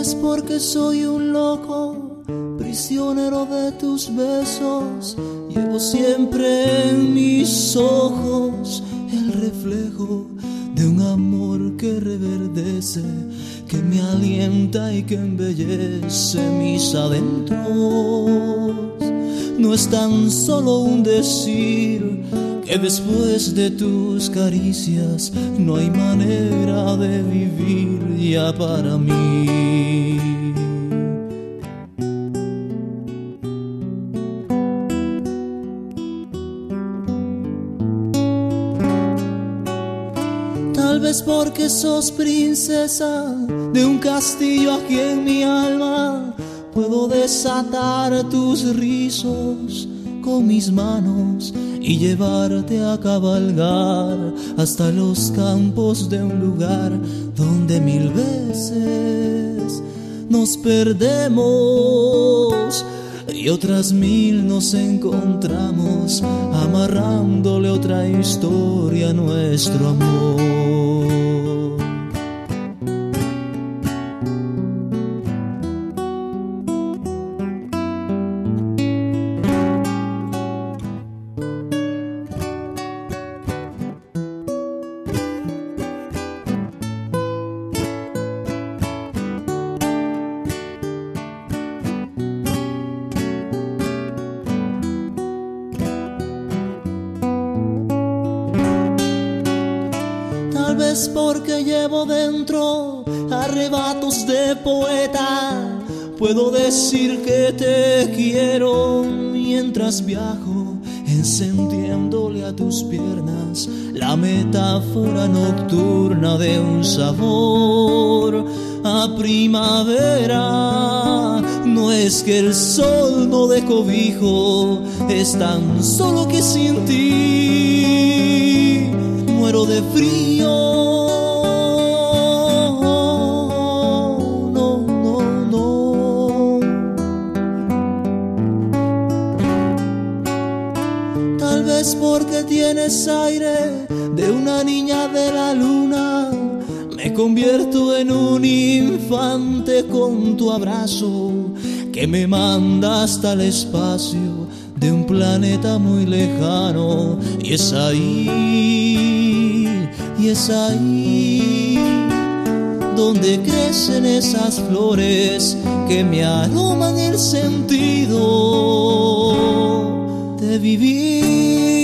vez porque soy un loco, prisionero de tus besos. Llevo siempre en mis ojos el reflejo de un amor que reverdece, que me alienta y que embellece mis adentros. No es tan solo un decir que después de tus caricias no hay manera de vivir ya para mí. Tal vez porque sos princesa de un castillo aquí en mi alma, puedo desatar tus rizos con mis manos y llevarte a cabalgar hasta los campos de un lugar donde 1000 veces nos perdemos y otras 1000 nos encontramos, amarrándole otra historia a nuestro amor. Tal vez porque llevo dentro arrebatos de poeta, puedo decir que te quiero mientras viajo, encendiéndole a tus piernas la metáfora nocturna de un sabor a primavera. No es que el sol no dé cobijo, es tan solo que sin ti muero de frío. No, no, no. Tal vez porque tienes aire de una niña de la luna, me convierto en un infante con tu abrazo que me manda hasta el espacio de un planeta muy lejano. Y es ahí donde crecen esas flores que me aroman el sentido de vivir.